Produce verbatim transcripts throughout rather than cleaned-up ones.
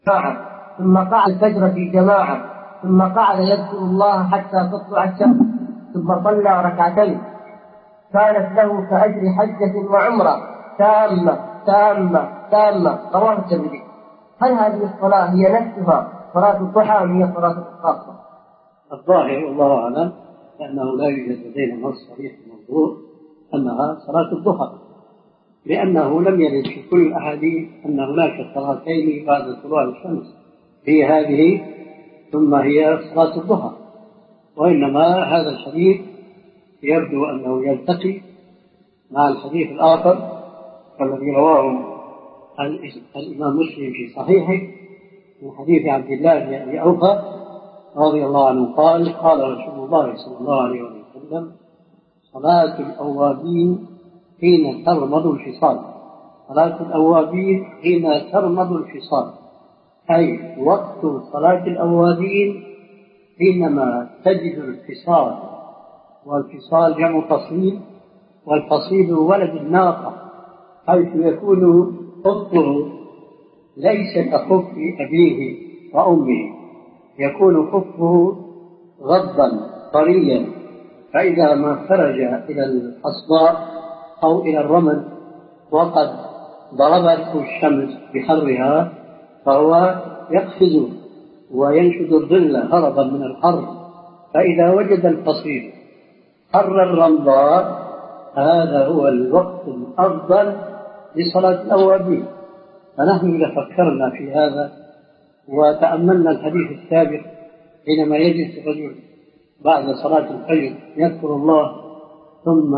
جماعة، ثم قعد الفجر في جماعة، ثم قعد يذكر الله حتى تطلع الشمس، ثم صلى ركعتين كانت له كأجر حجة وعمرة تامة تامة تامة. رواه الترمذي. هل هذه الصلاة هي نفسها صلاة الضحى أم هي صلاة خاصة؟ الظاهر والله أعلم لأنه لا يوجد لدينا نص صريح في الموضوع أنها صلاة الضحى، لأنه لم يرد في كل الأحاديث أن هناك صلاتين بعد طلوع الشمس هي هذه ثم هي صلاة الضحى، وإنما هذا الحديث يبدو أنه يلتقي مع الحديث الآخر الذي رواه الإمام مسلم في صحيحه من حديث عبد الله بن أبي أوفى رضي الله عنه قال قال رسول الله صلى الله عليه وسلم: صلاة الأوابين حين ترمض الفصال. صلاة الأوابين حين ترمض الفصال، أي وقت صلاة الأوابين حينما تجد الفصال، والفصال جمع فصيل، والفصيل ولد الناقة، حيث يكون خفه ليس كخف أبيه وأمه، يكون خفه غضا طريا، فإذا ما خرج إلى الحصباء أو إلى الرمل وقد ضربته الشمس بحرها فهو يقفز وينشد الظل هربا من الحر، فإذا وجد الفصيل حر الرمضاء هذا هو الوقت الأفضل لصلاة الأوابين. فنحن إذا فكرنا في هذا وتأملنا الحديث السابق حينما يجلس الرجل بعد صلاة الفجر يذكر الله ثم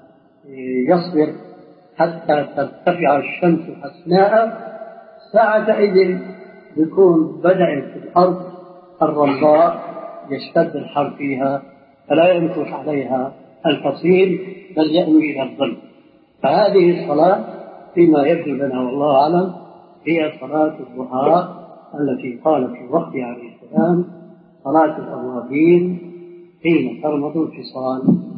يصبر حتى ترتفع الشمس حسناء، ساعتئذ يكون بدأ في الأرض الرمضاء يشتد الحر فيها فلا يمكث عليها الفصيل بل يأوي إلى الظل. فهذه الصلاة فيما يبدو لنا والله أعلم هي صلاة الضحى التي قال في وقت عليه السلام: صلاة الأوابين حين ترمض الفصال.